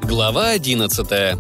Глава 11.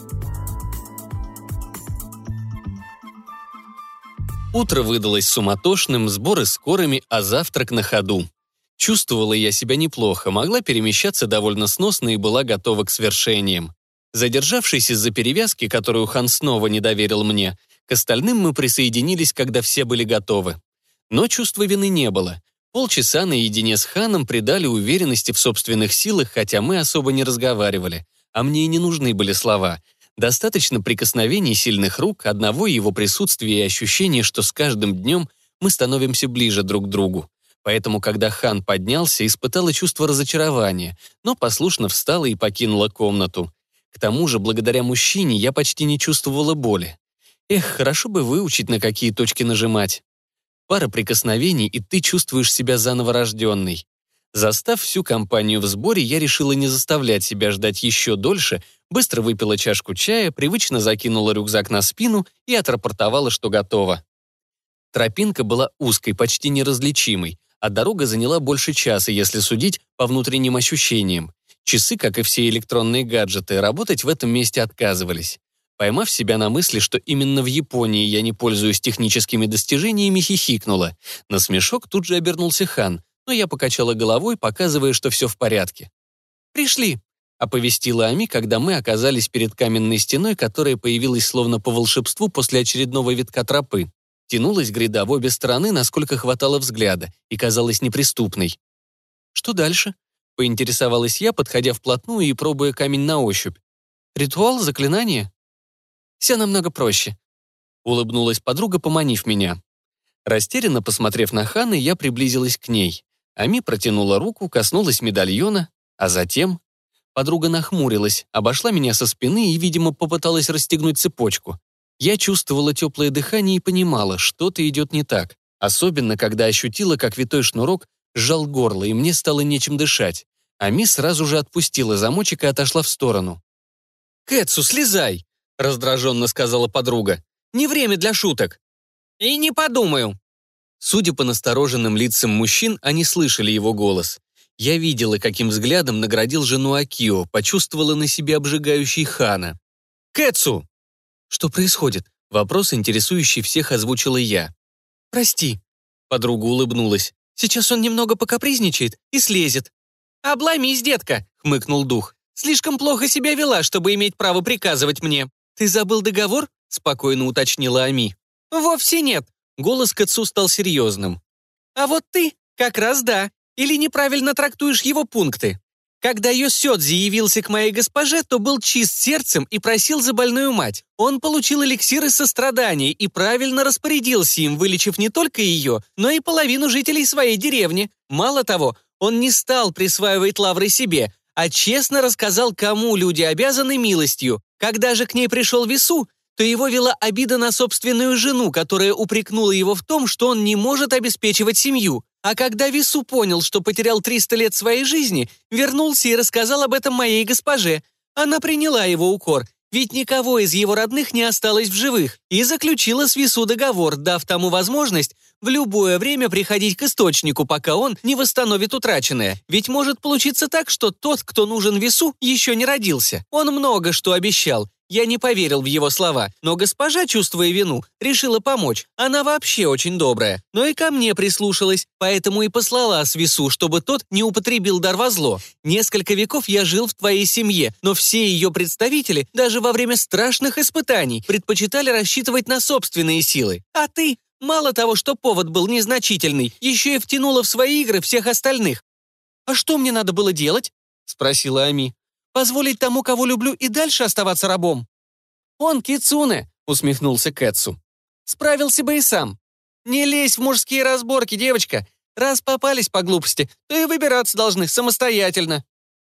Утро выдалось суматошным, сборы скорыми, а завтрак на ходу. Чувствовала я себя неплохо, могла перемещаться довольно сносно и была готова к свершениям. Задержавшись из-за перевязки, которую хан снова не доверил мне, к остальным мы присоединились, когда все были готовы. Но чувства вины не было. Полчаса наедине с ханом придали уверенности в собственных силах, хотя мы особо не разговаривали. А мне и не нужны были слова. Достаточно прикосновений сильных рук, одного его присутствия и ощущения, что с каждым днем мы становимся ближе друг к другу. Поэтому, когда хан поднялся, испытала чувство разочарования, но послушно встала и покинула комнату. К тому же, благодаря мужчине, я почти не чувствовала боли. Эх, хорошо бы выучить, на какие точки нажимать. Пара прикосновений, и ты чувствуешь себя заново рожденной. Застав всю компанию в сборе, я решила не заставлять себя ждать еще дольше, быстро выпила чашку чая, привычно закинула рюкзак на спину и отрапортовала, что готова. Тропинка была узкой, почти неразличимой, а дорога заняла больше часа, если судить по внутренним ощущениям. Часы, как и все электронные гаджеты, работать в этом месте отказывались. Поймав себя на мысли, что именно в Японии я не пользуюсь техническими достижениями, хихикнула. На смешок тут же обернулся хан, но я покачала головой, показывая, что все в порядке. «Пришли», — оповестила Ами, когда мы оказались перед каменной стеной, которая появилась словно по волшебству после очередного витка тропы. Тянулась гряда в обе стороны, насколько хватало взгляда, и казалась неприступной. «Что дальше?» — поинтересовалась я, подходя вплотную и пробуя камень на ощупь. «Ритуал, заклинание?» «Все намного проще», — улыбнулась подруга, поманив меня. Растерянно посмотрев на Хана, я приблизилась к ней. Ами протянула руку, коснулась медальона, а затем... Подруга нахмурилась, обошла меня со спины и, видимо, попыталась расстегнуть цепочку. Я чувствовала теплое дыхание и понимала, что-то идет не так. Особенно, когда ощутила, как витой шнурок сжал горло, и мне стало нечем дышать. Ами сразу же отпустила замочек и отошла в сторону. «Кэтсу, слезай!» — раздраженно сказала подруга. «Не время для шуток». «И не подумаю». Судя по настороженным лицам мужчин, они слышали его голос. Я видела, каким взглядом наградил жену Акио, почувствовала на себе обжигающий хана. «Кэтсу!» «Что происходит?» Вопрос, интересующий всех, озвучила я. «Прости», — подруга улыбнулась. «Сейчас он немного покапризничает и слезет». «Обломись, детка», — хмыкнул дух. «Слишком плохо себя вела, чтобы иметь право приказывать мне». «Ты забыл договор?» — спокойно уточнила Ами. «Вовсе нет». Голос Кэтсу стал серьезным. «А вот ты как раз да. Или неправильно трактуешь его пункты. Когда Йосёдзи явился к моей госпоже, то был чист сердцем и просил за больную мать. Он получил эликсир из сострадания и правильно распорядился им, вылечив не только ее, но и половину жителей своей деревни. Мало того, он не стал присваивать лавры себе, а честно рассказал, кому люди обязаны милостью. Когда же к ней пришел Вису, то его вела обида на собственную жену, которая упрекнула его в том, что он не может обеспечивать семью. А когда Вису понял, что потерял 300 лет своей жизни, вернулся и рассказал об этом моей госпоже. Она приняла его укор, ведь никого из его родных не осталось в живых, и заключила с Вису договор, дав тому возможность в любое время приходить к источнику, пока он не восстановит утраченное. Ведь может получиться так, что тот, кто нужен Вису, еще не родился. Он много что обещал. Я не поверил в его слова, но госпожа, чувствуя вину, решила помочь. Она вообще очень добрая, но и ко мне прислушалась, поэтому и послала Свису, чтобы тот не употребил дар во зло. Несколько веков я жил в твоей семье, но все ее представители, даже во время страшных испытаний, предпочитали рассчитывать на собственные силы. А ты, мало того, что повод был незначительный, еще и втянула в свои игры всех остальных. «А что мне надо было делать?» — спросила Ами. «Позволить тому, кого люблю, и дальше оставаться рабом?» «Он кицуне», — усмехнулся Кэтсу. «Справился бы и сам. Не лезь в мужские разборки, девочка. Раз попались по глупости, то и выбираться должны самостоятельно».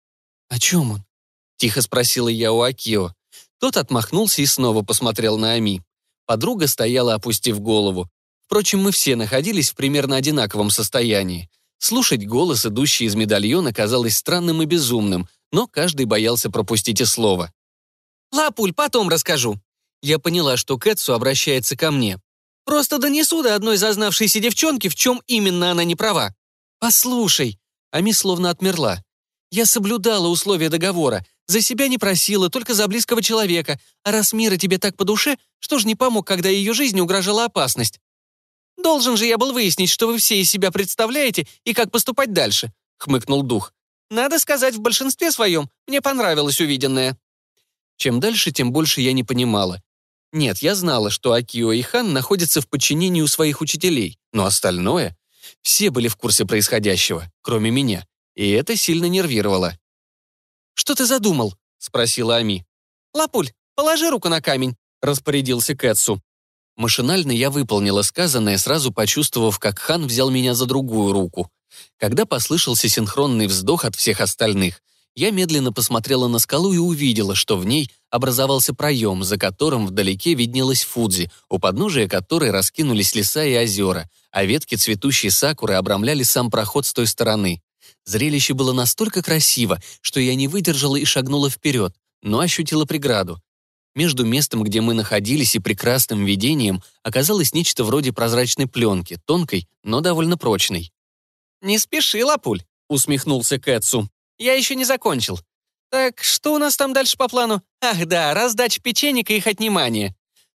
«О чем он?» — тихо спросила я у Акио. Тот отмахнулся и снова посмотрел на Ами. Подруга стояла, опустив голову. Впрочем, мы все находились в примерно одинаковом состоянии. Слушать голос, идущий из медальона, казалось странным и безумным, но каждый боялся пропустить и слово. «Лапуль, потом расскажу». Я поняла, что Кэтсу обращается ко мне. «Просто донесу до одной зазнавшейся девчонки, в чем именно она не права». «Послушай», Ами словно отмерла. «Я соблюдала условия договора. За себя не просила, только за близкого человека. А раз Мира тебе так по душе, что ж не помог, когда ее жизни угрожала опасность? Должен же я был выяснить, что вы все из себя представляете и как поступать дальше», — хмыкнул дух. «Надо сказать, в большинстве своем мне понравилось увиденное». Чем дальше, тем больше я не понимала. Нет, я знала, что Акио и Хан находятся в подчинении у своих учителей, но остальное... Все были в курсе происходящего, кроме меня, и это сильно нервировало. «Что ты задумал?» — спросила Ами. «Лапуль, положи руку на камень», — распорядился Кэтсу. Машинально я выполнила сказанное, сразу почувствовав, как Хан взял меня за другую руку. Когда послышался синхронный вздох от всех остальных, я медленно посмотрела на скалу и увидела, что в ней образовался проем, за которым вдалеке виднелась Фудзи, у подножия которой раскинулись леса и озера, а ветки цветущей сакуры обрамляли сам проход с той стороны. Зрелище было настолько красиво, что я не выдержала и шагнула вперед, но ощутила преграду. Между местом, где мы находились, и прекрасным видением оказалось нечто вроде прозрачной пленки, тонкой, но довольно прочной. «Не спеши, Лапуль», — усмехнулся Кэтсу. «Я еще не закончил. Так, что у нас там дальше по плану? Ах да, раздача печенья и их отнимание.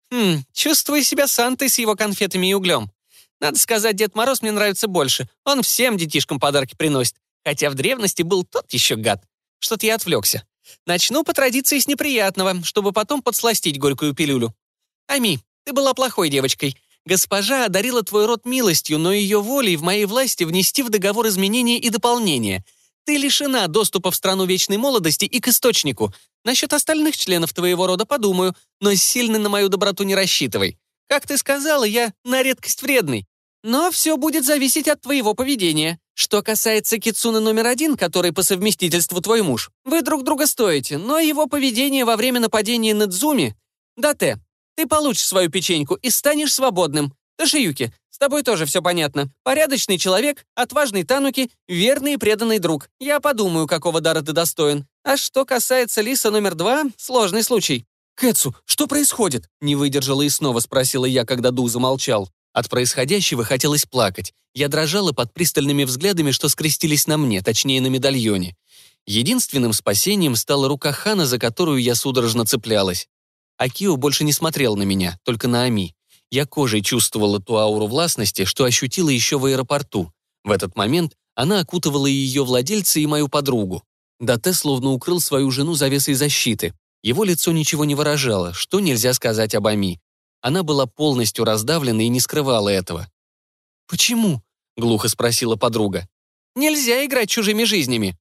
Чувствую себя Сантой с его конфетами и углем. Надо сказать, Дед Мороз мне нравится больше. Он всем детишкам подарки приносит. Хотя в древности был тот еще гад. Что-то я отвлекся. Начну по традиции с неприятного, чтобы потом подсластить горькую пилюлю. Ами, ты была плохой девочкой. Госпожа одарила твой род милостью, но ее волей в моей власти внести в договор изменения и дополнения. Ты лишена доступа в страну вечной молодости и к источнику. Насчет остальных членов твоего рода подумаю, но сильно на мою доброту не рассчитывай. Как ты сказала, я на редкость вредный. Но все будет зависеть от твоего поведения. Что касается Кицуны номер 1, который по совместительству твой муж, вы друг друга стоите, но его поведение во время нападения на Дзуми... Дате, ты получишь свою печеньку и станешь свободным. Тошиюки, с тобой тоже все понятно. Порядочный человек, отважный Тануки, верный и преданный друг. Я подумаю, какого дара ты достоин. А что касается Лиса номер 2, сложный случай. «Кэтсу, что происходит?» Не выдержала и снова спросила я, когда Ду замолчал. От происходящего хотелось плакать. Я дрожала под пристальными взглядами, что скрестились на мне, точнее на медальоне. Единственным спасением стала рука Хана, за которую я судорожно цеплялась. Акио больше не смотрел на меня, только на Ами. Я кожей чувствовала ту ауру властности, что ощутила еще в аэропорту. В этот момент она окутывала и ее владельца, и мою подругу. Дате словно укрыл свою жену завесой защиты. Его лицо ничего не выражало, что нельзя сказать об Ами. Она была полностью раздавлена и не скрывала этого. «Почему?» — глухо спросила подруга. «Нельзя играть чужими жизнями».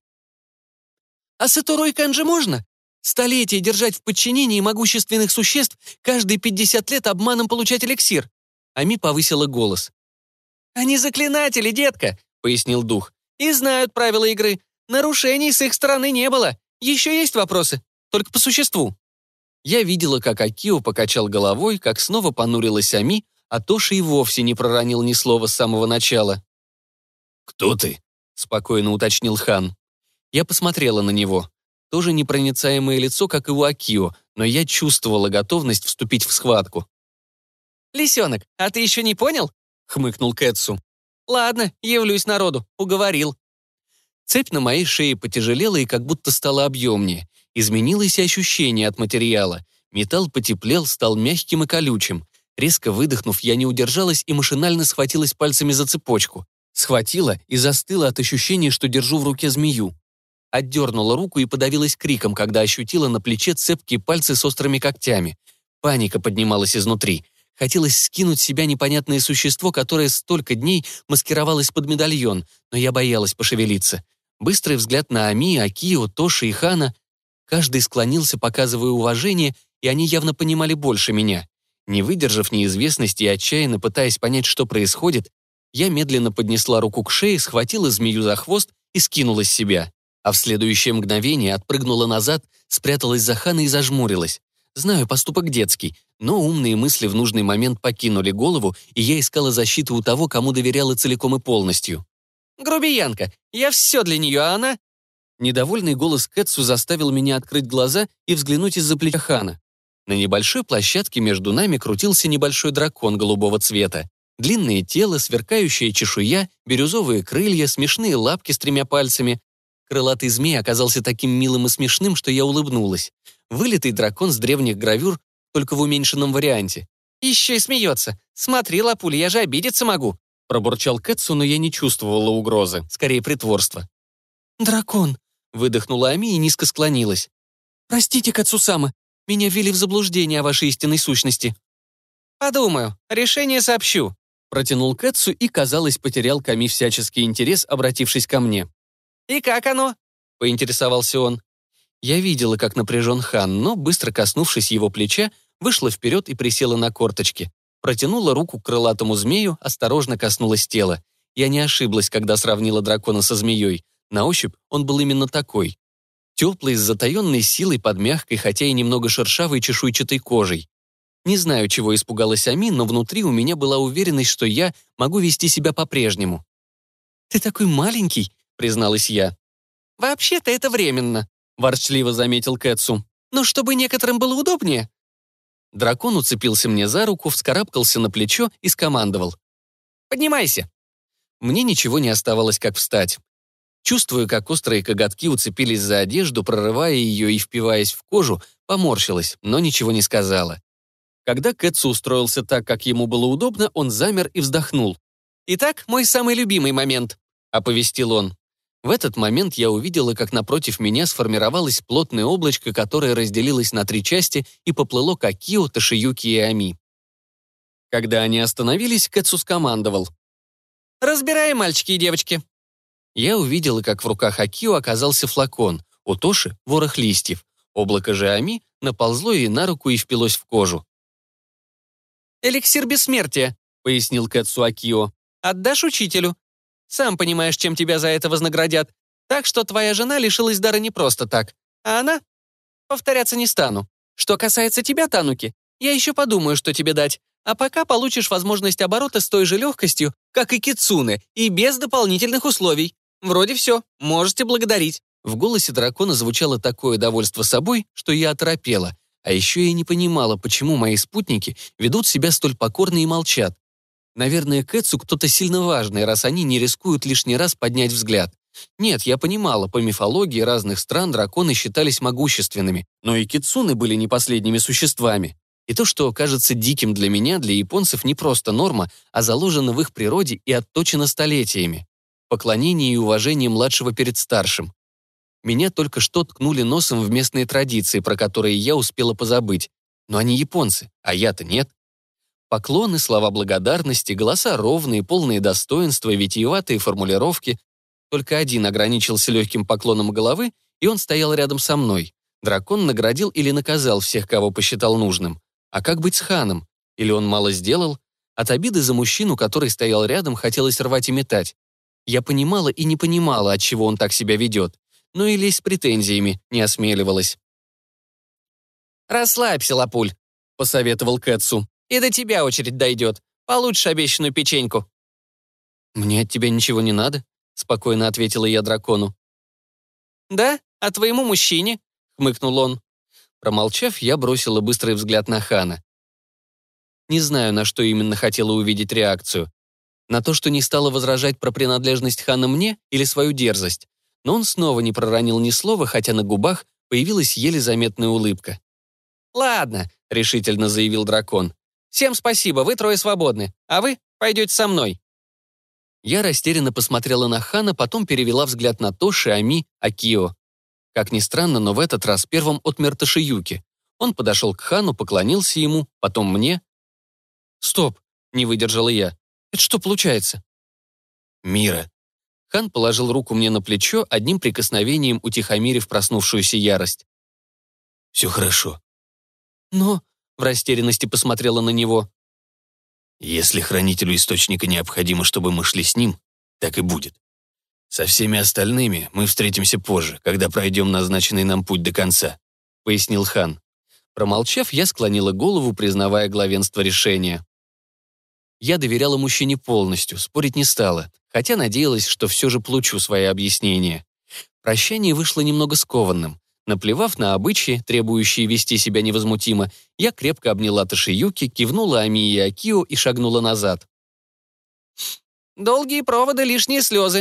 «А Сатору и Канджи можно? Столетия держать в подчинении могущественных существ, каждые 50 лет обманом получать эликсир». Ами повысила голос. «Они заклинатели, детка», — пояснил дух, «и знают правила игры. Нарушений с их стороны не было. Еще есть вопросы? Только по существу». Я видела, как Акио покачал головой, как снова понурилась Ами, а Тоши и вовсе не проронил ни слова с самого начала. «Кто ты?» — спокойно уточнил Хан. Я посмотрела на него. Тоже непроницаемое лицо, как и у Акио, но я чувствовала готовность вступить в схватку. «Лисенок, а ты еще не понял?» — хмыкнул Кэтсу. «Ладно, явлюсь народу, уговорил». Цепь на моей шее потяжелела и как будто стала объемнее. Изменилось и ощущение от материала. Металл потеплел, стал мягким и колючим. Резко выдохнув, я не удержалась и машинально схватилась пальцами за цепочку. Схватила и застыла от ощущения, что держу в руке змею. Отдернула руку и подавилась криком, когда ощутила на плече цепкие пальцы с острыми когтями. Паника поднималась изнутри. Хотелось скинуть с себя непонятное существо, которое столько дней маскировалось под медальон, но я боялась пошевелиться. Быстрый взгляд на Ами, Акио, Тоши и Хана. Каждый склонился, показывая уважение, и они явно понимали больше меня. Не выдержав неизвестности и отчаянно пытаясь понять, что происходит, я медленно поднесла руку к шее, схватила змею за хвост и скинула с себя. А в следующее мгновение отпрыгнула назад, спряталась за Хана и зажмурилась. Знаю, поступок детский, но умные мысли в нужный момент покинули голову, и я искала защиту у того, кому доверяла целиком и полностью. «Грубиянка, я все для нее, а она...» Недовольный голос Кэтсу заставил меня открыть глаза и взглянуть из-за плеча Хана. На небольшой площадке между нами крутился небольшой дракон голубого цвета. Длинное тело, сверкающая чешуя, бирюзовые крылья, смешные лапки с 3 пальцами. Крылатый змей оказался таким милым и смешным, что я улыбнулась. Вылитый дракон с древних гравюр, только в уменьшенном варианте. «Еще и смеется. Смотри, Лапуль, я же обидеться могу», пробурчал Кэтсу, но я не чувствовала угрозы, скорее притворства. «Дракон», — выдохнула Ами и низко склонилась. «Простите, Кэтсу-сама, меня ввели в заблуждение о вашей истинной сущности». «Подумаю, решение сообщу», — протянул Кэтсу и, казалось, потерял к Ами всяческий интерес, обратившись ко мне. «И как оно?» — поинтересовался он. Я видела, как напряжен Хан, но, быстро коснувшись его плеча, вышла вперед и присела на корточки. Протянула руку к крылатому змею, осторожно коснулась тела. Я не ошиблась, когда сравнила дракона со змеей. На ощупь он был именно такой. Теплый, с затаенной силой под мягкой, хотя и немного шершавой чешуйчатой кожей. Не знаю, чего испугалась Ами, но внутри у меня была уверенность, что я могу вести себя по-прежнему. «Ты такой маленький», — призналась я. «Вообще-то это временно», — ворчливо заметил Кэтсу. «Но чтобы некоторым было удобнее». Дракон уцепился мне за руку, вскарабкался на плечо и скомандовал. «Поднимайся». Мне ничего не оставалось, как встать. Чувствуя, как острые коготки уцепились за одежду, прорывая ее и впиваясь в кожу, поморщилась, но ничего не сказала. Когда Кэтсу устроился так, как ему было удобно, он замер и вздохнул. «Итак, мой самый любимый момент», — оповестил он. В этот момент я увидела, как напротив меня сформировалось плотное облачко, которое разделилось на 3 части и поплыло к Акио, Тошиюки и Ами. Когда они остановились, Кэтсу скомандовал. «Разбираем, мальчики и девочки». Я увидела, как в руках Акио оказался флакон, у Тоши — ворох листьев. Облако же Ами наползло ей на руку и впилось в кожу. «Эликсир бессмертия», — пояснил Кэтсу Акио. «Отдашь учителю. Сам понимаешь, чем тебя за это вознаградят. Так что твоя жена лишилась дара не просто так. А она? Повторяться не стану. Что касается тебя, Тануки, я еще подумаю, что тебе дать. А пока получишь возможность оборота с той же легкостью, как и Кицуне, и без дополнительных условий. Вроде все, можете благодарить». В голосе дракона звучало такое довольство собой, что я оторопела. А еще я не понимала, почему мои спутники ведут себя столь покорно и молчат. Наверное, Кэтсу кто-то сильно важный, раз они не рискуют лишний раз поднять взгляд. Нет, я понимала, по мифологии разных стран драконы считались могущественными, но и кицуны были не последними существами. И то, что кажется диким для меня, для японцев не просто норма, а заложено в их природе и отточено столетиями. Поклонение и уважение младшего перед старшим. Меня только что ткнули носом в местные традиции, про которые я успела позабыть. Но они японцы, а я-то нет. Поклоны, слова благодарности, голоса ровные, полные достоинства, витиеватые формулировки. Только один ограничился легким поклоном головы, и он стоял рядом со мной. Дракон наградил или наказал всех, кого посчитал нужным. А как быть с ханом? Или он мало сделал? От обиды за мужчину, который стоял рядом, хотелось рвать и метать. Я понимала и не понимала, отчего он так себя ведет. Но и лезть с претензиями не осмеливалась. «Расслабься, Лапуль», — посоветовал Кэтсу. «И до тебя очередь дойдет. Получишь обещанную печеньку». «Мне от тебя ничего не надо», — спокойно ответила я дракону. «Да? А твоему мужчине?» — хмыкнул он. Промолчав, я бросила быстрый взгляд на Хана. Не знаю, на что именно хотела увидеть реакцию. На то, что не стала возражать про принадлежность Хана мне или свою дерзость. Но он снова не проронил ни слова, хотя на губах появилась еле заметная улыбка. «Ладно», — решительно заявил дракон. «Всем спасибо, вы трое свободны, а вы пойдете со мной». Я растерянно посмотрела на Хана, потом перевела взгляд на Тоши, Ами, Акио. Как ни странно, но в этот раз первым отмер Тошиюки. Он подошел к Хану, поклонился ему, потом мне. «Стоп», — не выдержала я. «Это что получается?» «Мира». Хан положил руку мне на плечо, одним прикосновением утихомирив проснувшуюся ярость. «Все хорошо». «Но...» — в растерянности посмотрела на него. «Если хранителю источника необходимо, чтобы мы шли с ним, так и будет. Со всеми остальными мы встретимся позже, когда пройдем назначенный нам путь до конца», — пояснил Хан. Промолчав, я склонила голову, признавая главенство решения. Я доверяла мужчине полностью, спорить не стала, хотя надеялась, что все же получу свои объяснения. Прощание вышло немного скованным. Наплевав на обычаи, требующие вести себя невозмутимо, я крепко обняла Тошиюки, кивнула Ами и Акио и шагнула назад. «Долгие проводы, лишние слезы»,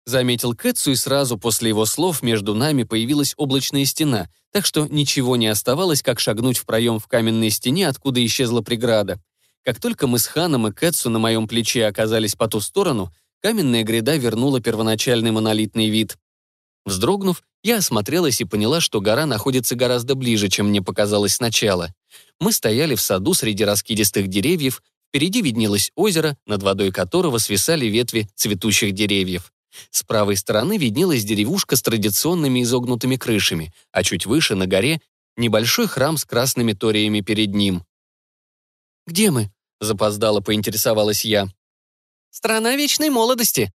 заметил Кэтсу, и сразу после его слов между нами появилась облачная стена, так что ничего не оставалось, как шагнуть в проем в каменной стене, откуда исчезла преграда. Как только мы с Ханом и Кэтсу на моем плече оказались по ту сторону, каменная гряда вернула первоначальный монолитный вид. Вздрогнув, я осмотрелась и поняла, что гора находится гораздо ближе, чем мне показалось сначала. Мы стояли в саду среди раскидистых деревьев, впереди виднелось озеро, над водой которого свисали ветви цветущих деревьев. С правой стороны виднелась деревушка с традиционными изогнутыми крышами, а чуть выше, на горе, небольшой храм с красными ториями перед ним. «Где мы?» — запоздало поинтересовалась я. «Страна вечной молодости».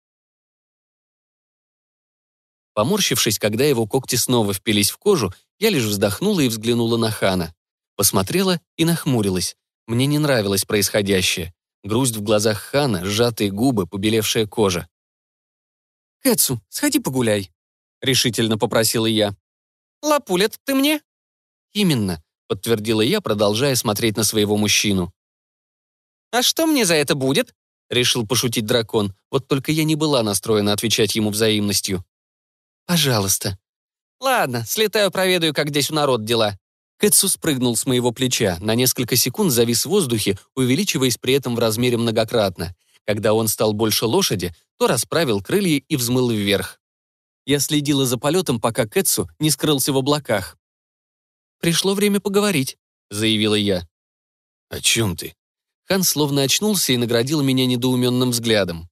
Поморщившись, когда его когти снова впились в кожу, я лишь вздохнула и взглянула на Хана. Посмотрела и нахмурилась. Мне не нравилось происходящее. Грусть в глазах Хана, сжатые губы, побелевшая кожа. «Кэтсу, сходи погуляй», — решительно попросила я. «Лапуля, ты мне?» «Именно», — подтвердила я, продолжая смотреть на своего мужчину. «А что мне за это будет?» — решил пошутить дракон. Вот только я не была настроена отвечать ему взаимностью. «Пожалуйста». «Ладно, слетаю, проведаю, как здесь у народ дела». Кэтсу спрыгнул с моего плеча, на несколько секунд завис в воздухе, увеличиваясь при этом в размере многократно. Когда он стал больше лошади, то расправил крылья и взмыл вверх. Я следила за полетом, пока Кэтсу не скрылся в облаках. «Пришло время поговорить», — заявила я. «О чем ты?» Хан словно очнулся и наградил меня недоуменным взглядом.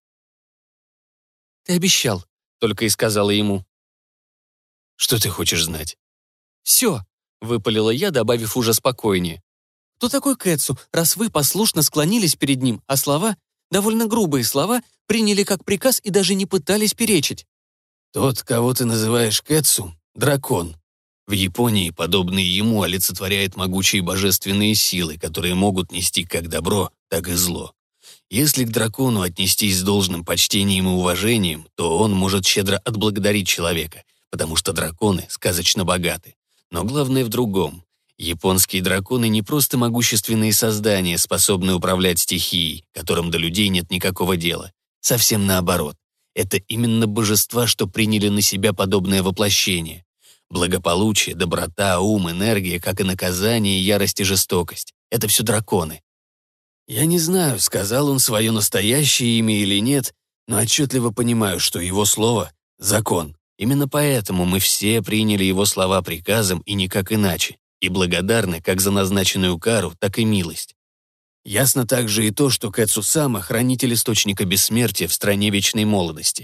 «Ты обещал», — только и сказала ему. «Что ты хочешь знать?» «Все», — выпалила я, добавив уже спокойнее. «Кто такой Кэтсу, раз вы послушно склонились перед ним, а слова, довольно грубые слова, приняли как приказ и даже не пытались перечить?» «Тот, кого ты называешь Кэтсу, — дракон. В Японии подобный ему олицетворяет могучие божественные силы, которые могут нести как добро, так и зло. Если к дракону отнестись с должным почтением и уважением, то он может щедро отблагодарить человека, потому что драконы сказочно богаты. Но главное в другом. Японские драконы не просто могущественные создания, способные управлять стихией, которым до людей нет никакого дела. Совсем наоборот. Это именно божества, что приняли на себя подобное воплощение. Благополучие, доброта, ум, энергия, как и наказание, ярость и жестокость. Это все драконы. Я не знаю, сказал он свое настоящее имя или нет, но отчетливо понимаю, что его слово — закон. Именно поэтому мы все приняли его слова приказом и никак иначе, и благодарны как за назначенную кару, так и милость. Ясно также и то, что Кэтсу-сама — хранитель источника бессмертия в стране вечной молодости.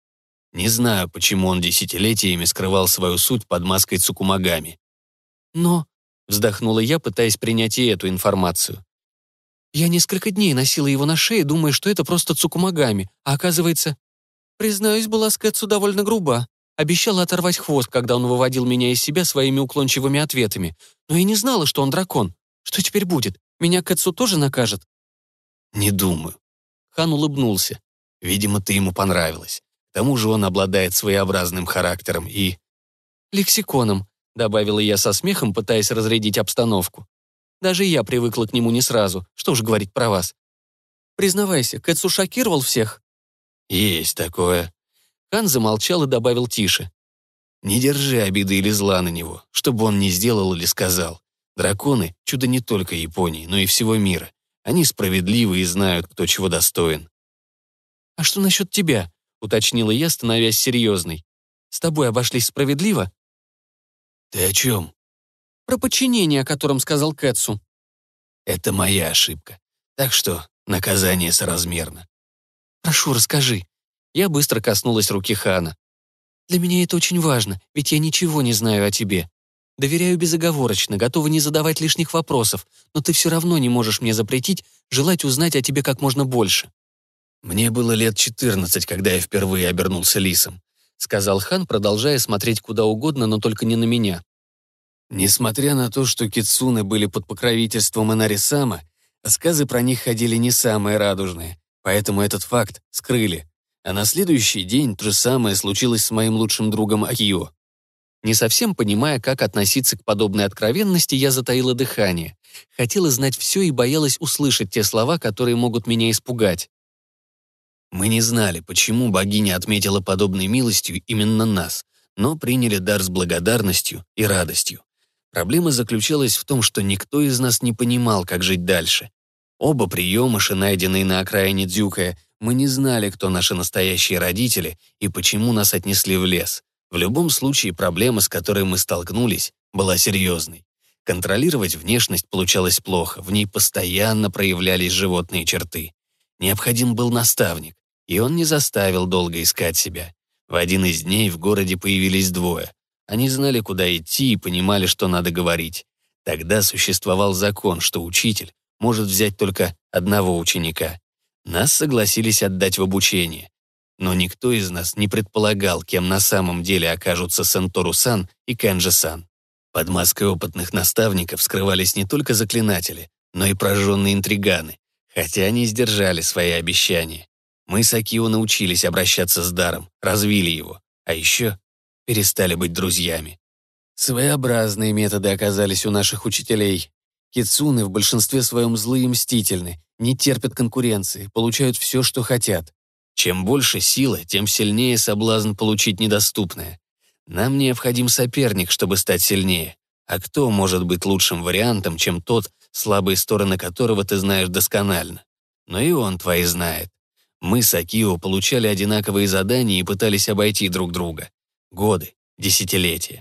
Не знаю, почему он десятилетиями скрывал свою суть под маской Цукумагами. «Но», — вздохнула я, пытаясь принять и эту информацию, «я несколько дней носила его на шее, думая, что это просто Цукумагами, а оказывается...» Признаюсь, была с Кэтсу довольно груба. Обещала оторвать хвост, когда он выводил меня из себя своими уклончивыми ответами. Но я не знала, что он дракон. Что теперь будет? Меня Кэтсу тоже накажет? Не думаю. Хан улыбнулся. Видимо, ты ему понравилась. К тому же он обладает своеобразным характером и... Лексиконом, добавила я со смехом, пытаясь разрядить обстановку. Даже я привыкла к нему не сразу. Что уж говорить про вас. Признавайся, Кэтсу шокировал всех? Есть такое. Хан замолчал и добавил тише. «Не держи обиды или зла на него, что бы он ни сделал или сказал. Драконы — чудо не только Японии, но и всего мира. Они справедливы и знают, кто чего достоин». «А что насчет тебя?» — уточнила я, становясь серьезной. «С тобой обошлись справедливо?» «Ты о чем?» «Про подчинение, о котором сказал Кэтсу». «Это моя ошибка. Так что наказание соразмерно». «Прошу, расскажи». Я быстро коснулась руки Хана. «Для меня это очень важно, ведь я ничего не знаю о тебе. Доверяю безоговорочно, готова не задавать лишних вопросов, но ты все равно не можешь мне запретить желать узнать о тебе как можно больше». «Мне было лет 14, когда я впервые обернулся лисом», сказал Хан, продолжая смотреть куда угодно, но только не на меня. Несмотря на то, что кицуны были под покровительством Инари-сама, рассказы про них ходили не самые радужные, поэтому этот факт скрыли. А на следующий день то же самое случилось с моим лучшим другом Акио. Не совсем понимая, как относиться к подобной откровенности, я затаила дыхание. Хотела знать все и боялась услышать те слова, которые могут меня испугать. Мы не знали, почему богиня отметила подобной милостью именно нас, но приняли дар с благодарностью и радостью. Проблема заключалась в том, что никто из нас не понимал, как жить дальше. Оба приемыши, найденные на окраине Дзюкая, мы не знали, кто наши настоящие родители и почему нас отнесли в лес. В любом случае, проблема, с которой мы столкнулись, была серьезной. Контролировать внешность получалось плохо, в ней постоянно проявлялись животные черты. Необходим был наставник, и он не заставил долго искать себя. В один из дней в городе появились двое. Они знали, куда идти, и понимали, что надо говорить. Тогда существовал закон, что учитель может взять только одного ученика. Нас согласились отдать в обучение. Но никто из нас не предполагал, кем на самом деле окажутся Сентору-сан и Кэнджи-сан. Под маской опытных наставников скрывались не только заклинатели, но и прожженные интриганы, хотя они сдержали свои обещания. Мы с Акио научились обращаться с даром, развили его, а еще перестали быть друзьями. Своеобразные методы оказались у наших учителей. Кицуны в большинстве своем злые и мстительны, не терпят конкуренции, получают все, что хотят. Чем больше силы, тем сильнее соблазн получить недоступное. Нам необходим соперник, чтобы стать сильнее. А кто может быть лучшим вариантом, чем тот, слабые стороны которого ты знаешь досконально? Но и он твои знает. Мы с Акио получали одинаковые задания и пытались обойти друг друга. Годы, десятилетия.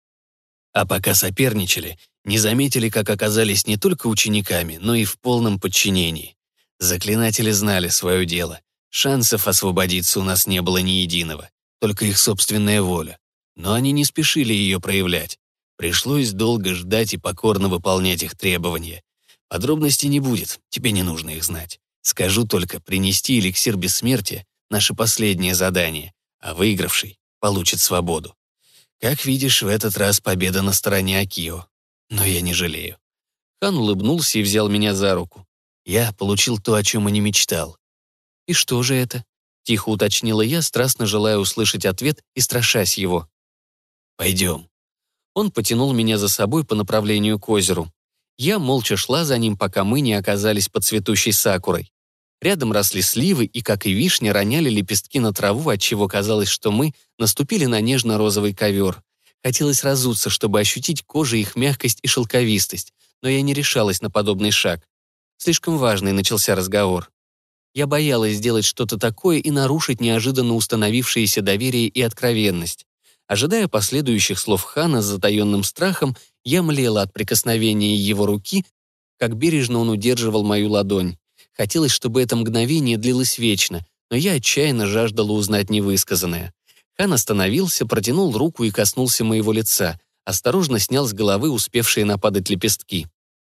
А пока соперничали, не заметили, как оказались не только учениками, но и в полном подчинении. Заклинатели знали свое дело. Шансов освободиться у нас не было ни единого, только их собственная воля. Но они не спешили ее проявлять. Пришлось долго ждать и покорно выполнять их требования. Подробностей не будет, тебе не нужно их знать. Скажу только, принести эликсир бессмертия — наше последнее задание, а выигравший получит свободу. Как видишь, в этот раз победа на стороне Акио. Но я не жалею. Хан улыбнулся и взял меня за руку. Я получил то, о чем и не мечтал. «И что же это?» — тихо уточнила я, страстно желая услышать ответ и страшась его. «Пойдем». Он потянул меня за собой по направлению к озеру. Я молча шла за ним, пока мы не оказались под цветущей сакурой. Рядом росли сливы и, как и вишни, роняли лепестки на траву, отчего казалось, что мы наступили на нежно-розовый ковер. Хотелось разуться, чтобы ощутить кожей их мягкость и шелковистость, но я не решалась на подобный шаг. Слишком важный начался разговор. Я боялась сделать что-то такое и нарушить неожиданно установившееся доверие и откровенность. Ожидая последующих слов Хана с затаенным страхом, я млела от прикосновения его руки, как бережно он удерживал мою ладонь. Хотелось, чтобы это мгновение длилось вечно, но я отчаянно жаждала узнать невысказанное. Хан остановился, протянул руку и коснулся моего лица, осторожно снял с головы успевшие нападать лепестки.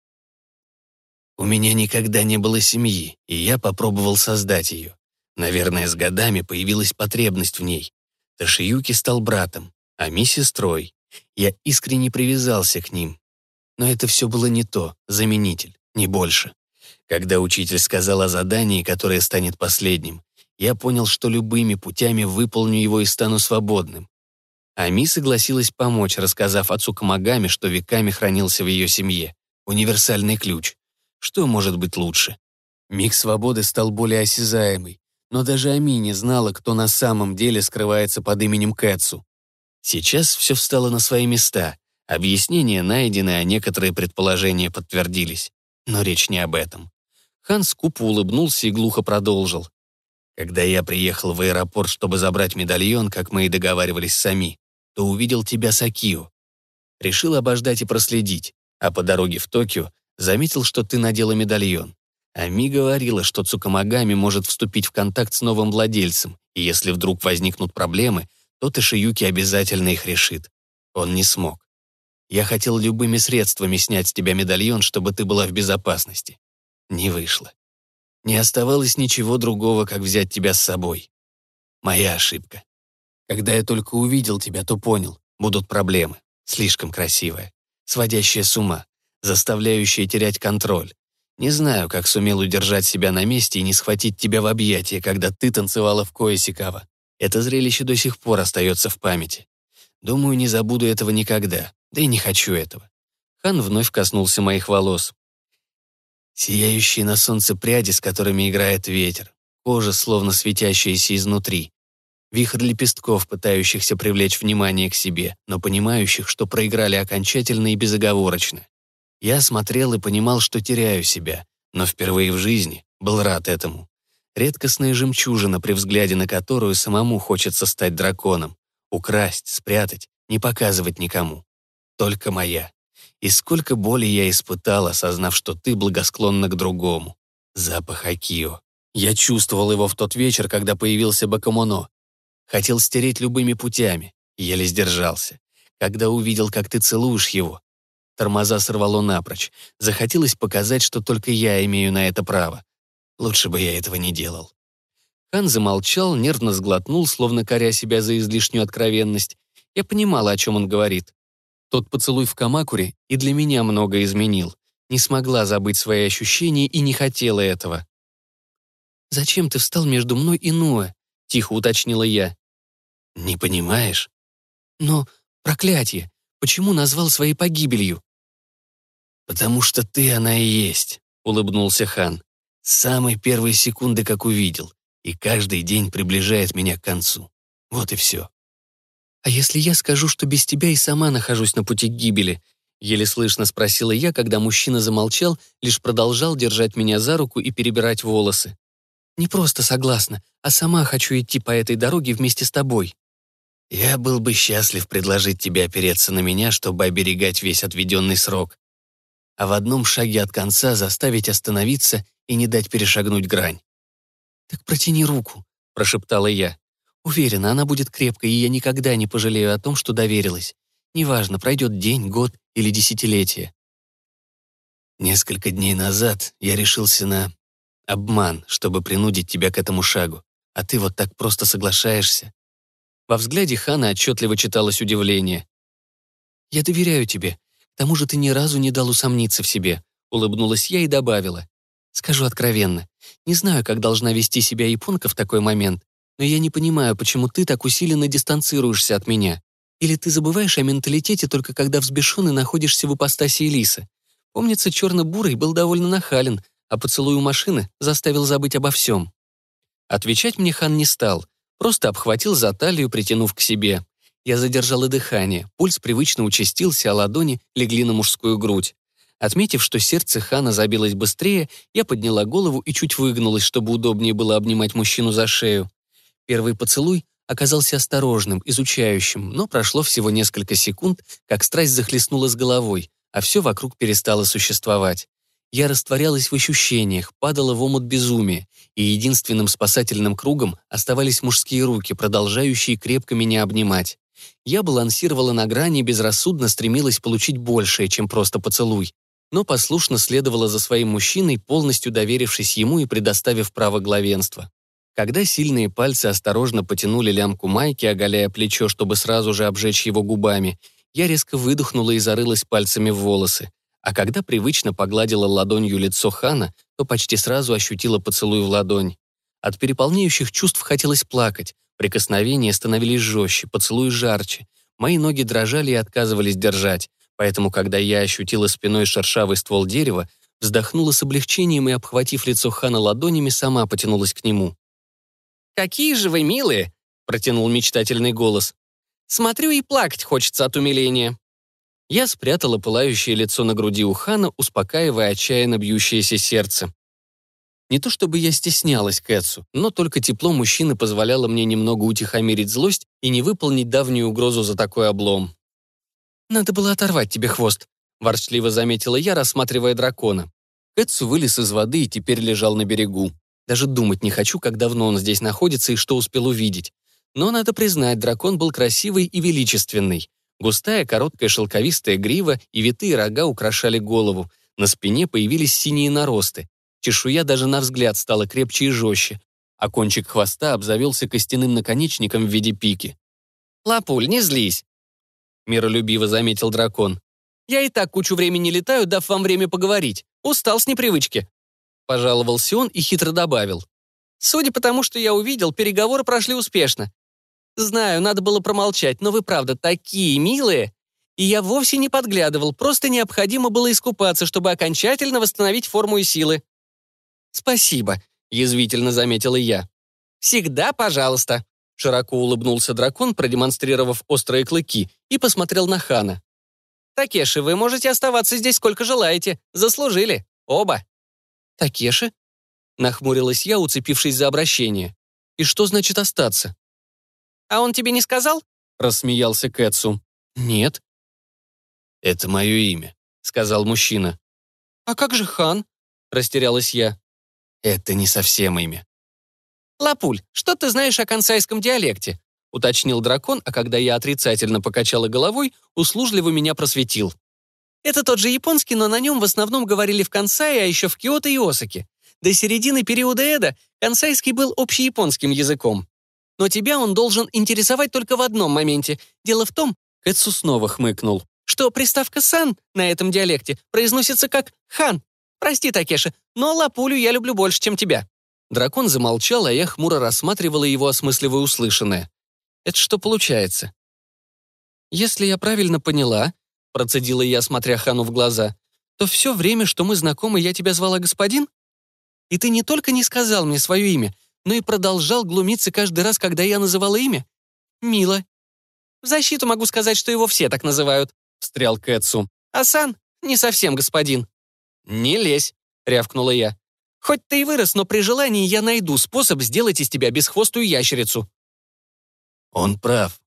У меня никогда не было семьи, и я попробовал создать ее. Наверное, с годами появилась потребность в ней. Тошиюки стал братом, а Ми — сестрой. Я искренне привязался к ним. Но это все было не то, заменитель, не больше. Когда учитель сказал о задании, которое станет последним, я понял, что любыми путями выполню его и стану свободным. Ами согласилась помочь, рассказав отцу Камагами, что веками хранился в ее семье. Универсальный ключ. Что может быть лучше? Миг свободы стал более осязаемый, но даже Ами не знала, кто на самом деле скрывается под именем Кэтсу. Сейчас все встало на свои места. Объяснения найдены, а некоторые предположения подтвердились. Но речь не об этом. Хан скупо улыбнулся и глухо продолжил. Когда я приехал в аэропорт, чтобы забрать медальон, как мы и договаривались с Ами, то увидел тебя с Акио. Решил обождать и проследить, а по дороге в Токио заметил, что ты надела медальон. Ами говорила, что Цукамагами может вступить в контакт с новым владельцем, и если вдруг возникнут проблемы, то Тошиюки обязательно их решит. Он не смог. Я хотел любыми средствами снять с тебя медальон, чтобы ты была в безопасности. Не вышло. Не оставалось ничего другого, как взять тебя с собой. Моя ошибка. Когда я только увидел тебя, то понял, будут проблемы. Слишком красивая, сводящая с ума, заставляющая терять контроль. Не знаю, как сумел удержать себя на месте и не схватить тебя в объятия, когда ты танцевала в Коэсикава. Это зрелище до сих пор остается в памяти. Думаю, не забуду этого никогда, да и не хочу этого. Хан вновь коснулся моих волос. Сияющие на солнце пряди, с которыми играет ветер. кожа словно светящаяся изнутри. Вихрь лепестков, пытающихся привлечь внимание к себе, но понимающих, что проиграли окончательно и безоговорочно. Я смотрел и понимал, что теряю себя, но впервые в жизни был рад этому. Редкостная жемчужина, при взгляде на которую самому хочется стать драконом. Украсть, спрятать, не показывать никому. Только моя. И сколько боли я испытал, осознав, что ты благосклонна к другому. Запах Акио. Я чувствовал его в тот вечер, когда появился Бакумоно. Хотел стереть любыми путями, еле сдержался. Когда увидел, как ты целуешь его, тормоза сорвало напрочь. Захотелось показать, что только я имею на это право. Лучше бы я этого не делал. Хан замолчал, нервно сглотнул, словно коря себя за излишнюю откровенность. Я понимала, о чем он говорит. Тот поцелуй в Камакуре и для меня многое изменил. Не смогла забыть свои ощущения и не хотела этого. «Зачем ты встал между мной и Ноэ?» — тихо уточнила я. «Не понимаешь?» «Но, проклятие, почему назвал своей погибелью?» «Потому что ты она и есть», — улыбнулся Хан. «С самой первой секунды, как увидел, и каждый день приближает меня к концу. Вот и все». «А если я скажу, что без тебя и сама нахожусь на пути к гибели?» — еле слышно спросила я, когда мужчина замолчал, лишь продолжал держать меня за руку и перебирать волосы. «Не просто согласна, а сама хочу идти по этой дороге вместе с тобой». «Я был бы счастлив предложить тебе опереться на меня, чтобы оберегать весь отведенный срок, а в одном шаге от конца заставить остановиться и не дать перешагнуть грань». «Так протяни руку», — прошептала я. «Уверена, она будет крепкой, и я никогда не пожалею о том, что доверилась. Неважно, пройдет день, год или десятилетие». «Несколько дней назад я решился на обман, чтобы принудить тебя к этому шагу, а ты вот так просто соглашаешься». Во взгляде Хана отчетливо читалось удивление. «Я доверяю тебе. К тому же ты ни разу не дал усомниться в себе», — улыбнулась я и добавила. «Скажу откровенно, не знаю, как должна вести себя японка в такой момент, но я не понимаю, почему ты так усиленно дистанцируешься от меня. Или ты забываешь о менталитете только когда взбешен и находишься в ипостаси Элисы. Помнится, черно-бурый был довольно нахален, а поцелуй у машины заставил забыть обо всем». Отвечать мне Хан не стал, просто обхватил за талию, притянув к себе. Я задержала дыхание, пульс привычно участился, а ладони легли на мужскую грудь. Отметив, что сердце Хана забилось быстрее, я подняла голову и чуть выгнулась, чтобы удобнее было обнимать мужчину за шею. Первый поцелуй оказался осторожным, изучающим, но прошло всего несколько секунд, как страсть захлестнула с головой, а все вокруг перестало существовать. Я растворялась в ощущениях, падала в омут безумия, и единственным спасательным кругом оставались мужские руки, продолжающие крепко меня обнимать. Я балансировала на грани и безрассудно стремилась получить большее, чем просто поцелуй, но послушно следовала за своим мужчиной, полностью доверившись ему и предоставив право главенства. Когда сильные пальцы осторожно потянули лямку майки, оголяя плечо, чтобы сразу же обжечь его губами, я резко выдохнула и зарылась пальцами в волосы. А когда привычно погладила ладонью лицо Хана, то почти сразу ощутила поцелуй в ладонь. От переполняющих чувств хотелось плакать. Прикосновения становились жестче, поцелуи жарче. Мои ноги дрожали и отказывались держать. Поэтому, когда я ощутила спиной шершавый ствол дерева, вздохнула с облегчением и, обхватив лицо Хана ладонями, сама потянулась к нему. «Какие же вы милые!» — протянул мечтательный голос. «Смотрю, и плакать хочется от умиления». Я спрятала пылающее лицо на груди у Хана, успокаивая отчаянно бьющееся сердце. Не то чтобы я стеснялась Кэтсу, но только тепло мужчины позволяло мне немного утихомирить злость и не выполнить давнюю угрозу за такой облом. «Надо было оторвать тебе хвост», — ворчливо заметила я, рассматривая дракона. Кэтсу вылез из воды и теперь лежал на берегу. Даже думать не хочу, как давно он здесь находится и что успел увидеть. Но, надо признать, дракон был красивый и величественный. Густая, короткая шелковистая грива и витые рога украшали голову. На спине появились синие наросты. Чешуя даже на взгляд стала крепче и жестче, а кончик хвоста обзавелся костяным наконечником в виде пики. «Лапуль, не злись», — миролюбиво заметил дракон. «Я и так кучу времени летаю, дав вам время поговорить. Устал с непривычки». Пожаловался он и хитро добавил. «Судя по тому, что я увидел, переговоры прошли успешно. Знаю, надо было промолчать, но вы, правда, такие милые. И я вовсе не подглядывал, просто необходимо было искупаться, чтобы окончательно восстановить форму и силы». «Спасибо», — язвительно заметила я. «Всегда пожалуйста», — широко улыбнулся дракон, продемонстрировав острые клыки, и посмотрел на Хана. «Такеши, вы можете оставаться здесь сколько желаете. Заслужили. Оба». «Такеши?» — нахмурилась я, уцепившись за обращение. «И что значит остаться?» «А он тебе не сказал?» — рассмеялся Кэтсу. «Нет». «Это мое имя», — сказал мужчина. «А как же Хан?» — растерялась я. «Это не совсем имя». «Лапуль, что ты знаешь о кансайском диалекте?» — уточнил дракон, а когда я отрицательно покачала головой, услужливо меня просветил. «Это тот же японский, но на нем в основном говорили в Кансае, а еще в Киото и Осаке. До середины периода Эдо кансайский был общеяпонским языком. Но тебя он должен интересовать только в одном моменте. Дело в том, Кэтсу снова хмыкнул, что приставка «сан» на этом диалекте произносится как «хан». Прости, Такеши, но Лапулю я люблю больше, чем тебя». Дракон замолчал, а я хмуро рассматривала его, осмысливая услышанное. «Это что получается?» «Если я правильно поняла», — процедила я, смотря Хану в глаза, «то все время, что мы знакомы, я тебя звала господин? И ты не только не сказал мне свое имя, но и продолжал глумиться каждый раз, когда я называла имя? Мило». «В защиту могу сказать, что его все так называют», — встрял Кэтсу. «А Сан не совсем господин». «Не лезь», — рявкнула я. «Хоть ты и вырос, но при желании я найду способ сделать из тебя бесхвостую ящерицу». «Он прав»,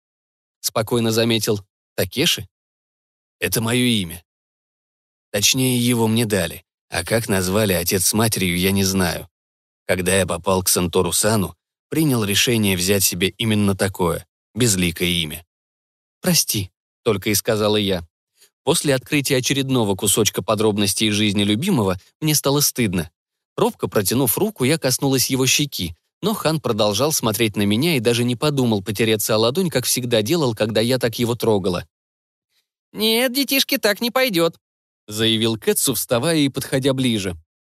— спокойно заметил Такеши. «Это мое имя. Точнее, его мне дали, а как назвали отец с матерью, я не знаю. Когда я попал к Сантору Сану, принял решение взять себе именно такое, безликое имя». «Прости», — только и сказала я. После открытия очередного кусочка подробностей из жизни любимого мне стало стыдно. Робко протянув руку, я коснулась его щеки, но Хан продолжал смотреть на меня и даже не подумал потереться о ладонь, как всегда делал, когда я так его трогала. «Нет, детишки, так не пойдет», — заявил Кэтсу, вставая и подходя ближе.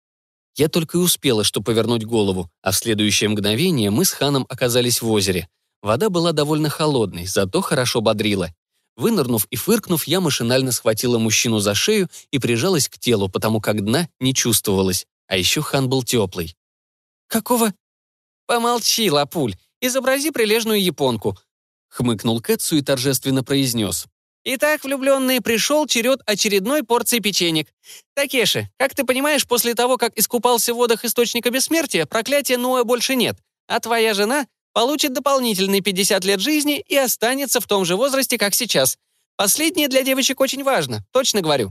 Я только и успела, что повернуть голову, а в следующее мгновение мы с Ханом оказались в озере. Вода была довольно холодной, зато хорошо бодрила. Вынырнув и фыркнув, я машинально схватила мужчину за шею и прижалась к телу, потому как дна не чувствовалось. А еще Хан был теплый. «Какого?» «Помолчи, Лапуль, изобрази прилежную японку», — хмыкнул Кэтсу и торжественно произнес. «Итак, влюбленные, пришел черед очередной порции печенек. Такеши, как ты понимаешь, после того, как искупался в водах Источника Бессмертия, проклятия Ноа больше нет, а твоя жена получит дополнительные 50 лет жизни и останется в том же возрасте, как сейчас. Последнее для девочек очень важно, точно говорю.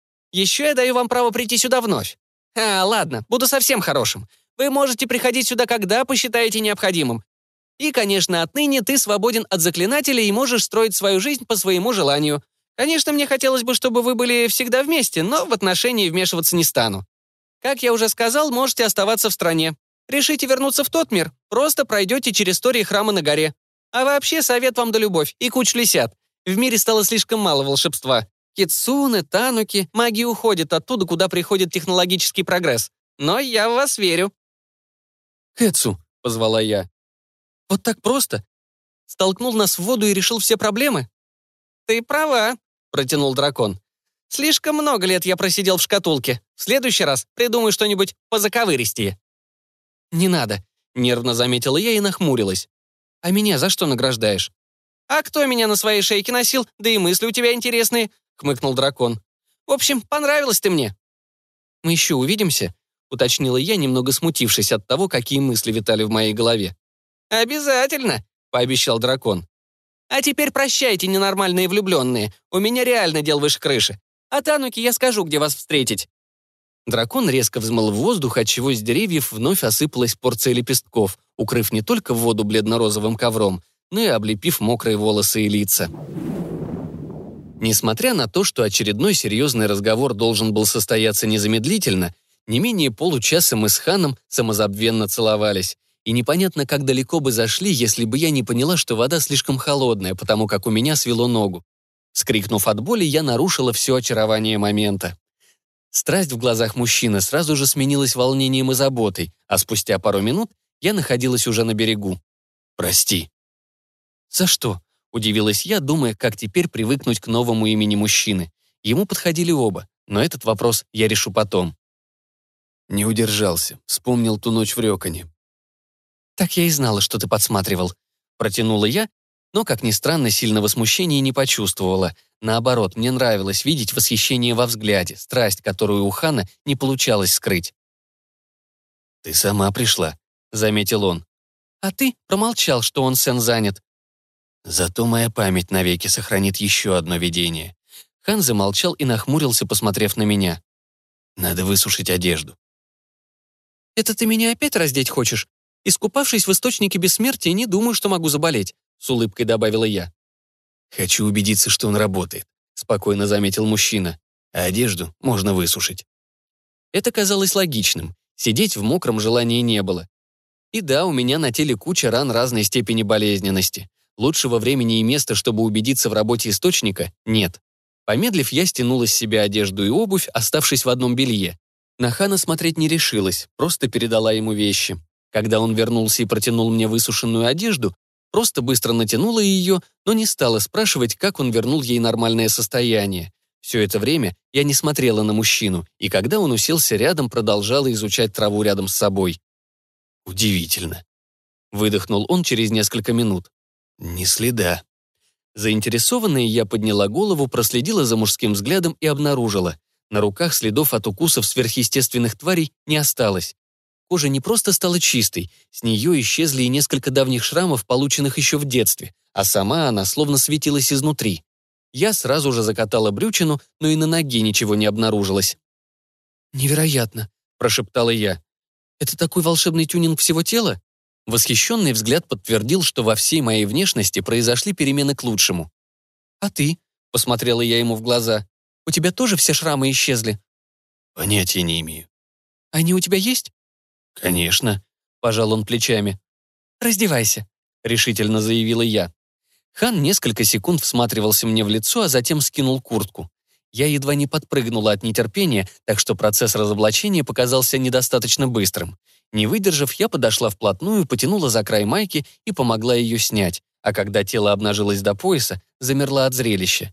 Еще я даю вам право прийти сюда вновь. Ладно, буду совсем хорошим. Вы можете приходить сюда, когда посчитаете необходимым. И, конечно, отныне ты свободен от заклинателя и можешь строить свою жизнь по своему желанию. Конечно, мне хотелось бы, чтобы вы были всегда вместе, но в отношения вмешиваться не стану. Как я уже сказал, можете оставаться в стране. Решите вернуться в тот мир, просто пройдете через истории храма на горе. А вообще, совет вам да любовь и кучу лисят. В мире стало слишком мало волшебства. Кицуны, тануки, маги уходят оттуда, куда приходит технологический прогресс. Но я в вас верю. «Кэтсу», — позвала я. «Вот так просто? Столкнул нас в воду и решил все проблемы?» «Ты права», — протянул дракон. «Слишком много лет я просидел в шкатулке. В следующий раз придумай что-нибудь позаковыристее». «Не надо», — нервно заметила я и нахмурилась. «А меня за что награждаешь?» «А кто меня на своей шейке носил? Да и мысли у тебя интересные», — хмыкнул дракон. «В общем, понравилась ты мне». «Мы еще увидимся?» — уточнила я, немного смутившись от того, какие мысли витали в моей голове. «Обязательно», — пообещал дракон. «А теперь прощайте, ненормальные влюбленные. У меня реально дел выше крыши. А Тануки я скажу, где вас встретить». Дракон резко взмыл в воздух, отчего с деревьев вновь осыпалась порция лепестков, укрыв не только воду бледно-розовым ковром, но и облепив мокрые волосы и лица. Несмотря на то, что очередной серьезный разговор должен был состояться незамедлительно, не менее получаса мы с Ханом самозабвенно целовались. И непонятно, как далеко бы зашли, если бы я не поняла, что вода слишком холодная, потому как у меня свело ногу. Вскрикнув от боли, я нарушила все очарование момента. Страсть в глазах мужчины сразу же сменилась волнением и заботой, а спустя пару минут я находилась уже на берегу. «Прости». «За что?» — удивилась я, думая, как теперь привыкнуть к новому имени мужчины. Ему подходили оба, но этот вопрос я решу потом. Не удержался, вспомнил ту ночь в Рёкане. «Так я и знала, что ты подсматривал», — протянула я, но, как ни странно, сильного смущения не почувствовала. Наоборот, мне нравилось видеть восхищение во взгляде, страсть, которую у Хана не получалось скрыть. «Ты сама пришла», — заметил он. «А ты промолчал, что он Сен занят». «Зато моя память навеки сохранит еще одно видение». Хан замолчал и нахмурился, посмотрев на меня. «Надо высушить одежду». «Это ты меня опять раздеть хочешь? Искупавшись в источнике бессмертия, не думаю, что могу заболеть», — с улыбкой добавила я. «Хочу убедиться, что он работает», — спокойно заметил мужчина. «А одежду можно высушить». Это казалось логичным. Сидеть в мокром желания не было. И да, у меня на теле куча ран разной степени болезненности. Лучшего времени и места, чтобы убедиться в работе источника, нет. Помедлив, я стянула с себя одежду и обувь, оставшись в одном белье. На Хана смотреть не решилась, просто передала ему вещи. Когда он вернулся и протянул мне высушенную одежду, просто быстро натянула ее, но не стала спрашивать, как он вернул ей нормальное состояние. Все это время я не смотрела на мужчину, и когда он уселся рядом, продолжала изучать траву рядом с собой. «Удивительно», — выдохнул он через несколько минут. «Ни следа». Заинтересованная, я подняла голову, проследила за мужским взглядом и обнаружила. На руках следов от укусов сверхъестественных тварей не осталось. Кожа не просто стала чистой, с нее исчезли и несколько давних шрамов, полученных еще в детстве, а сама она словно светилась изнутри. Я сразу же закатала брючину, но и на ноге ничего не обнаружилось. «Невероятно», — прошептала я. «Это такой волшебный тюнинг всего тела?» Восхищенный взгляд подтвердил, что во всей моей внешности произошли перемены к лучшему. «А ты?» — посмотрела я ему в глаза. «У тебя тоже все шрамы исчезли?» «Понятия не имею». «Они у тебя есть?» «Конечно», — пожал он плечами. «Раздевайся», — решительно заявила я. Хан несколько секунд всматривался мне в лицо, а затем скинул куртку. Я едва не подпрыгнула от нетерпения, так что процесс разоблачения показался недостаточно быстрым. Не выдержав, я подошла вплотную, потянула за край майки и помогла ее снять, а когда тело обнажилось до пояса, замерла от зрелища.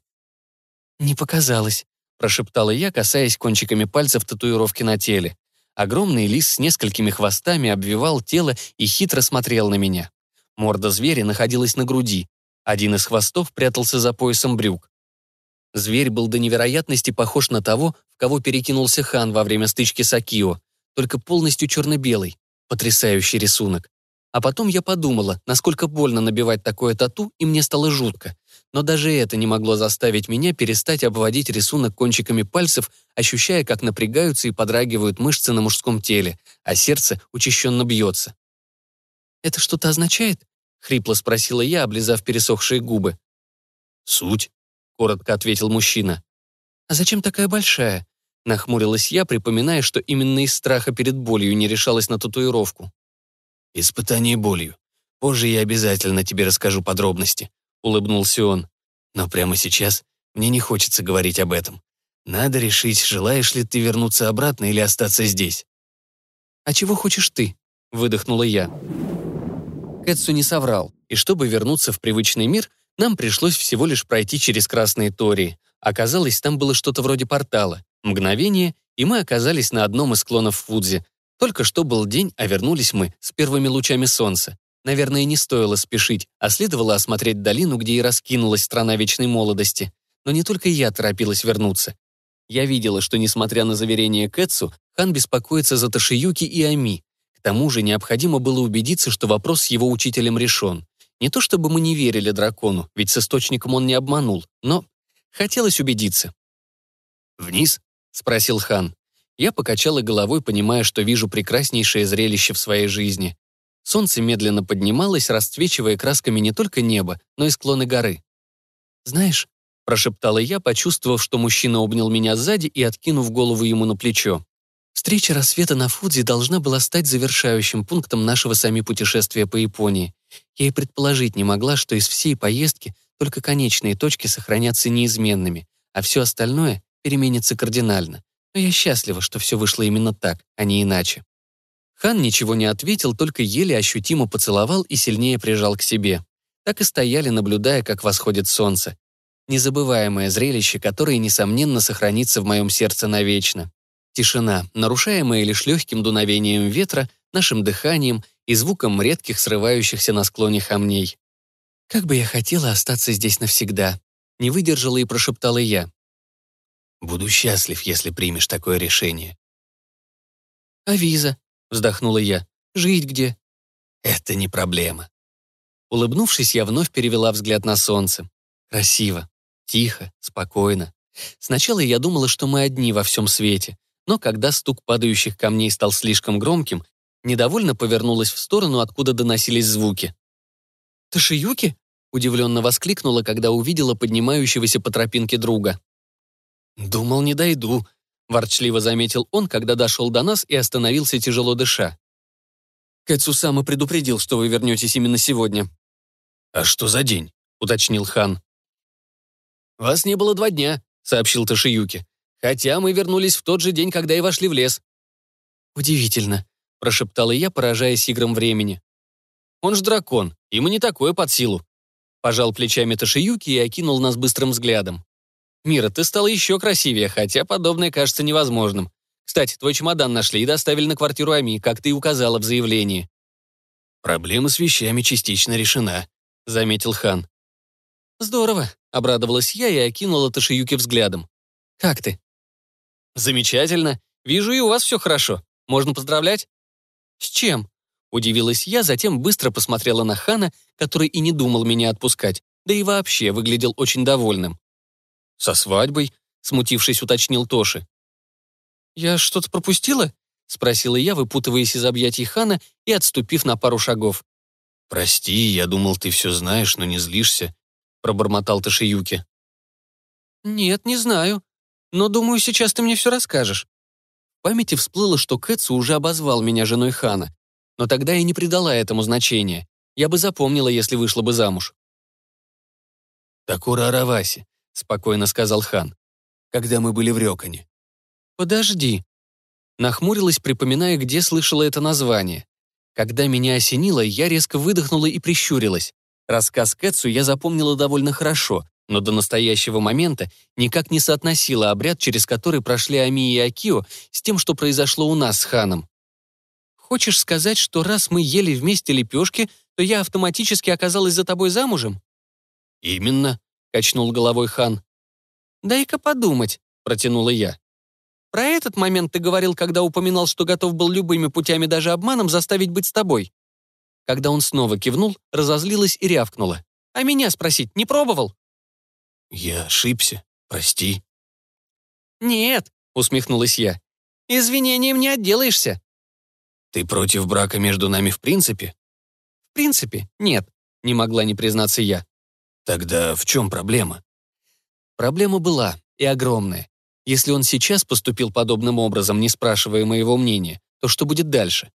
«Не показалось», — прошептала я, касаясь кончиками пальцев татуировки на теле. Огромный лис с несколькими хвостами обвивал тело и хитро смотрел на меня. Морда зверя находилась на груди. Один из хвостов прятался за поясом брюк. Зверь был до невероятности похож на того, в кого перекинулся Хан во время стычки с Акио, только полностью черно-белый. Потрясающий рисунок. А потом я подумала, насколько больно набивать такое тату, и мне стало жутко. Но даже это не могло заставить меня перестать обводить рисунок кончиками пальцев, ощущая, как напрягаются и подрагивают мышцы на мужском теле, а сердце учащенно бьется. «Это что-то означает?» — хрипло спросила я, облизав пересохшие губы. «Суть», — коротко ответил мужчина. «А зачем такая большая?» — нахмурилась я, припоминая, что именно из страха перед болью не решалась на татуировку. «Испытание болью. Позже я обязательно тебе расскажу подробности», — улыбнулся он. «Но прямо сейчас мне не хочется говорить об этом. Надо решить, желаешь ли ты вернуться обратно или остаться здесь». «А чего хочешь ты?» — выдохнула я. Кэтсу не соврал, и чтобы вернуться в привычный мир, нам пришлось всего лишь пройти через красные тории. Оказалось, там было что-то вроде портала. Мгновение, и мы оказались на одном из склонов Фудзи. Только что был день, а вернулись мы с первыми лучами солнца. Наверное, не стоило спешить, а следовало осмотреть долину, где и раскинулась страна вечной молодости. Но не только я торопилась вернуться. Я видела, что, несмотря на заверение Кэтсу, Хан беспокоится за Тошиюки и Ами. К тому же необходимо было убедиться, что вопрос с его учителем решен. Не то чтобы мы не верили дракону, ведь с источником он не обманул, но хотелось убедиться. «Вниз?» — спросил Хан. Я покачала головой, понимая, что вижу прекраснейшее зрелище в своей жизни. Солнце медленно поднималось, расцвечивая красками не только небо, но и склоны горы. «Знаешь», — прошептала я, почувствовав, что мужчина обнял меня сзади и откинув голову ему на плечо. «Встреча рассвета на Фудзи должна была стать завершающим пунктом нашего сами путешествия по Японии. Я и предположить не могла, что из всей поездки только конечные точки сохранятся неизменными, а все остальное переменится кардинально. Но я счастлива, что все вышло именно так, а не иначе». Хан ничего не ответил, только еле ощутимо поцеловал и сильнее прижал к себе. Так и стояли, наблюдая, как восходит солнце. Незабываемое зрелище, которое, несомненно, сохранится в моем сердце навечно. Тишина, нарушаемая лишь легким дуновением ветра, нашим дыханием и звуком редких срывающихся на склоне камней. «Как бы я хотела остаться здесь навсегда», — не выдержала и прошептала я. «Буду счастлив, если примешь такое решение». «А виза?» — вздохнула я. «Жить где?» «Это не проблема». Улыбнувшись, я вновь перевела взгляд на солнце. Красиво, тихо, спокойно. Сначала я думала, что мы одни во всем свете, но когда стук падающих камней стал слишком громким, недовольно повернулась в сторону, откуда доносились звуки. «Ташиюки?» — удивленно воскликнула, когда увидела поднимающегося по тропинке друга. «Думал, не дойду», — ворчливо заметил он, когда дошел до нас и остановился, тяжело дыша. «Кэцу-сама предупредил, что вы вернетесь именно сегодня». «А что за день?» — уточнил хан. «Вас не было 2 дня», — сообщил Ташиюки. «Хотя мы вернулись в тот же день, когда и вошли в лес». «Удивительно», — прошептала я, поражаясь играм времени. «Он ж дракон, ему не такое под силу». Пожал плечами Ташиюки и окинул нас быстрым взглядом. «Мира, ты стала еще красивее, хотя подобное кажется невозможным. Кстати, твой чемодан нашли и доставили на квартиру Ами, как ты и указала в заявлении». «Проблема с вещами частично решена», — заметил хан. «Здорово», — обрадовалась я и окинула Ташиюки взглядом. «Как ты?» «Замечательно. Вижу, и у вас все хорошо. Можно поздравлять?» «С чем?» — удивилась я, затем быстро посмотрела на хана, который и не думал меня отпускать, да и вообще выглядел очень довольным. «Со свадьбой», — смутившись, уточнил Тоши. «Я что-то пропустила?» — спросила я, выпутываясь из объятий хана и отступив на пару шагов. «Прости, я думал, ты все знаешь, но не злишься», — пробормотал Ташиюки. «Нет, не знаю. Но, думаю, сейчас ты мне все расскажешь». В памяти всплыло, что Кэцу уже обозвал меня женой хана, но тогда я не придала этому значения. Я бы запомнила, если вышла бы замуж. «Такура Араваси», — спокойно сказал хан, «когда мы были в Рёкане». «Подожди». Нахмурилась, припоминая, где слышала это название. Когда меня осенило, я резко выдохнула и прищурилась. Рассказ Кэцу я запомнила довольно хорошо, но до настоящего момента никак не соотносила обряд, через который прошли Ами и Акио, с тем, что произошло у нас с ханом. «Хочешь сказать, что раз мы ели вместе лепешки, то я автоматически оказалась за тобой замужем?» «Именно», — качнул головой хан. «Дай-ка подумать», — протянула я. «Про этот момент ты говорил, когда упоминал, что готов был любыми путями, даже обманом, заставить быть с тобой». Когда он снова кивнул, разозлилась и рявкнула. «А меня спросить не пробовал?» «Я ошибся. Прости». «Нет», — усмехнулась я. «Извинением не отделаешься». «Ты против брака между нами в принципе?» «В принципе, нет», — не могла не признаться я. «Тогда в чем проблема?» Проблема была, и огромная. Если он сейчас поступил подобным образом, не спрашивая моего мнения, то что будет дальше?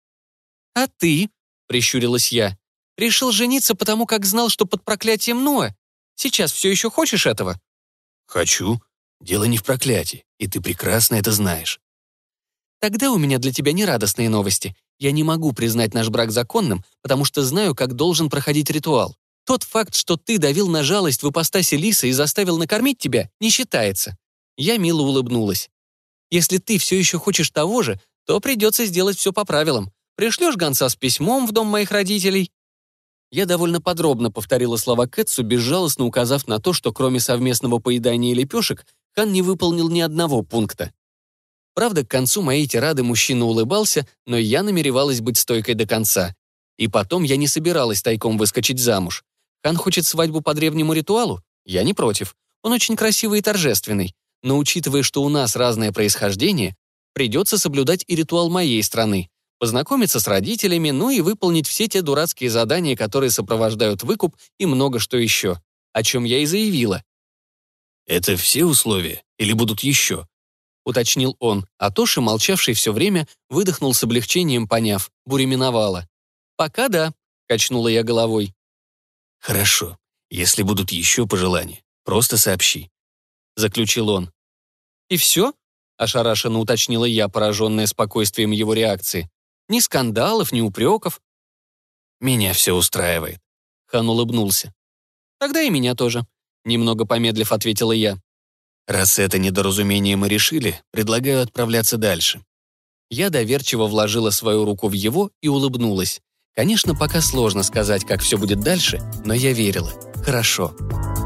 «А ты?» — прищурилась я. «Решил жениться, потому как знал, что под проклятием Ноа. Сейчас все еще хочешь этого?» «Хочу. Дело не в проклятии, и ты прекрасно это знаешь». «Тогда у меня для тебя нерадостные новости. Я не могу признать наш брак законным, потому что знаю, как должен проходить ритуал. Тот факт, что ты давил на жалость в ипостаси лиса и заставил накормить тебя, не считается». Я мило улыбнулась. «Если ты все еще хочешь того же, то придется сделать все по правилам. Пришлешь гонца с письмом в дом моих родителей». Я довольно подробно повторила слова Кэцу, безжалостно указав на то, что кроме совместного поедания лепешек, хан не выполнил ни одного пункта. Правда, к концу моей тирады мужчина улыбался, но я намеревалась быть стойкой до конца. И потом я не собиралась тайком выскочить замуж. Хан хочет свадьбу по древнему ритуалу? Я не против. Он очень красивый и торжественный. Но учитывая, что у нас разное происхождение, придется соблюдать и ритуал моей страны. Познакомиться с родителями, ну и выполнить все те дурацкие задания, которые сопровождают выкуп и много что еще. О чем я и заявила. «Это все условия? Или будут еще?» — уточнил он, а Тоши, молчавший все время, выдохнул с облегчением, поняв, буря миновала. «Пока да», — качнула я головой. «Хорошо. Если будут еще пожелания, просто сообщи», — заключил он. «И все?» — ошарашенно уточнила я, пораженная спокойствием его реакции. «Ни скандалов, ни упреков». «Меня все устраивает», — хан улыбнулся. «Тогда и меня тоже», — немного помедлив ответила я. Раз это недоразумение мы решили, предлагаю отправляться дальше». Я доверчиво вложила свою руку в его и улыбнулась. Конечно, пока сложно сказать, как все будет дальше, но я верила. Хорошо.